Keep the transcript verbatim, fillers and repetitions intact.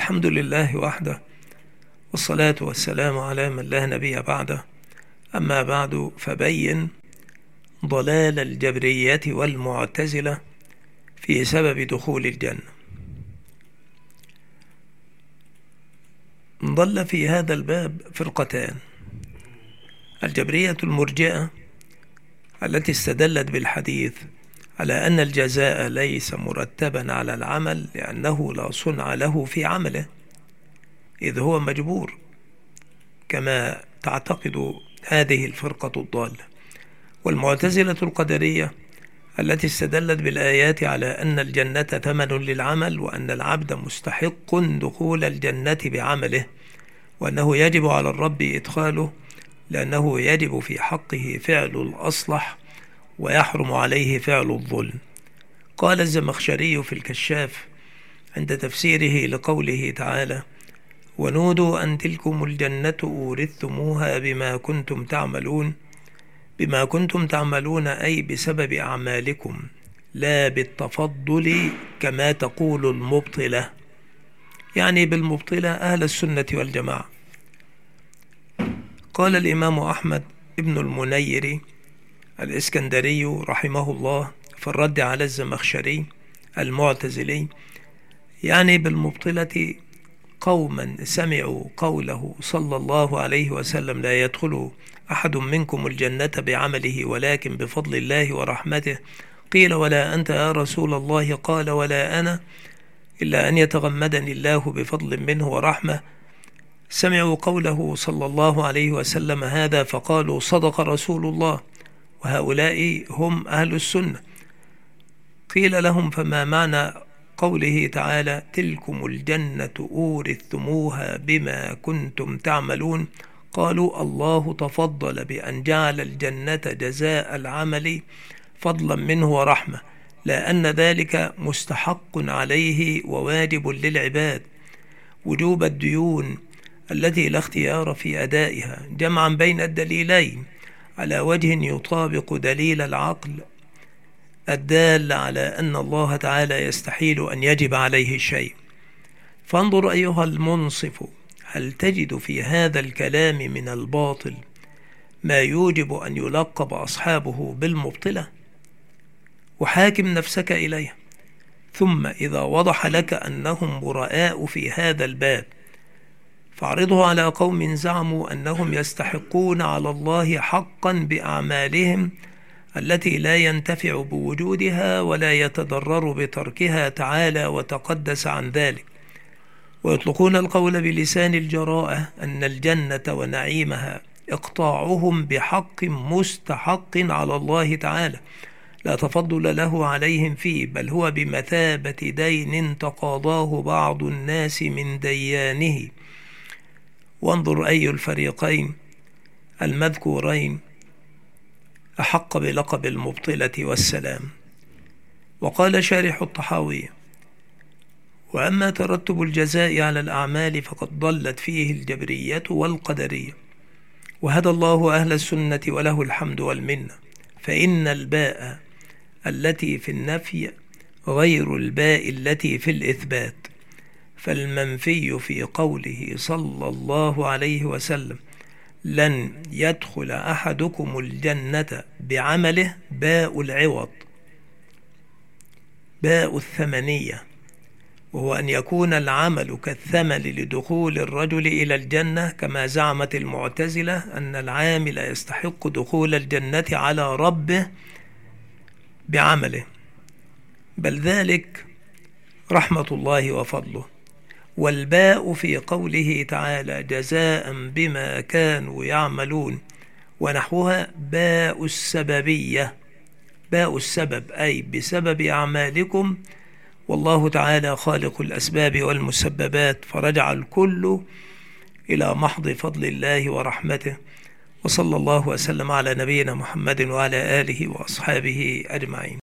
الحمد لله وحده، والصلاة والسلام على من لا نبي بعده. أما بعد، فبين ضلال الجبرية والمعتزلة في سبب دخول الجنة. ضل في هذا الباب فرقتان: الجبرية المرجئة التي استدلت بالحديث على أن الجزاء ليس مرتبا على العمل لأنه لا صنع له في عمله إذ هو مجبور، كما تعتقد هذه الفرقة الضالة. والمعتزلة القدرية التي استدلت بالآيات على أن الجنة ثمن للعمل، وأن العبد مستحق دخول الجنة بعمله، وأنه يجب على الرب إدخاله لأنه يجب في حقه فعل الأصلح ويحرم عليه فعل الظلم. قال الزمخشري في الكشاف عند تفسيره لقوله تعالى: ونودوا أن تلكم الجنة أورثتموها بما كنتم تعملون. بما كنتم تعملون أي بسبب أعمالكم، لا بالتفضل كما تقول المبطلة، يعني بالمبطلة أهل السنة والجماعة. قال الإمام أحمد ابن المنير الإسكندري رحمه الله في الرد على الزمخشري المعتزلي، يعني بالمبطلة قوما سمعوا قوله صلى الله عليه وسلم: لا يدخل أحد منكم الجنة بعمله ولكن بفضل الله ورحمته. قيل: ولا أنت يا رسول الله؟ قال: ولا أنا إلا أن يتغمدني الله بفضل منه ورحمة. سمعوا قوله صلى الله عليه وسلم هذا فقالوا: صدق رسول الله، وهؤلاء هم أهل السنة. قيل لهم: فما معنى قوله تعالى: تلكم الجنة أورثتموها بما كنتم تعملون؟ قالوا: الله تفضل بأن جعل الجنة جزاء العمل فضلا منه ورحمة، لأن ذلك مستحق عليه وواجب للعباد، وجوب الديون التي لا اختيار في أدائها، جمعا بين الدليلين على وجه يطابق دليل العقل الدال على أن الله تعالى يستحيل أن يجب عليه شيء. فانظر أيها المنصف، هل تجد في هذا الكلام من الباطل ما يوجب أن يلقب أصحابه بالمبطلة؟ وحاكم نفسك إليها، ثم إذا وضح لك أنهم براء في هذا الباب فاعرضه على قوم زعموا أنهم يستحقون على الله حقا بأعمالهم التي لا ينتفع بوجودها ولا يتضرر بتركها تعالى وتقدس عن ذلك، ويطلقون القول بلسان الجراءة أن الجنة ونعيمها إقطاعهم بحق مستحق على الله تعالى لا تفضل له عليهم فيه، بل هو بمثابة دين تقاضاه بعض الناس من ديانه. وانظر أي الفريقين المذكورين أحق بلقب المبطلة والسلام. وقال شارح الطحاوي: وأما ترتب الجزاء على الأعمال فقد ضلت فيه الجبرية والقدرية، وهدى الله أهل السنة وله الحمد والمنة. فإن الباء التي في النفي غير الباء التي في الإثبات، فالمنفي في قوله صلى الله عليه وسلم: لن يدخل أحدكم الجنة بعمله، باء العوض، باء الثمنية، وهو أن يكون العمل كالثمن لدخول الرجل إلى الجنة، كما زعمت المعتزلة أن العامل يستحق دخول الجنة على ربه بعمله، بل ذلك رحمة الله وفضله. والباء في قوله تعالى: جزاء بما كانوا يعملون ونحوها باء السببية، باء السبب أي بسبب أعمالكم، والله تعالى خالق الأسباب والمسببات، فرجع الكل إلى محض فضل الله ورحمته. وصلى الله وسلم على نبينا محمد وعلى آله وأصحابه أجمعين.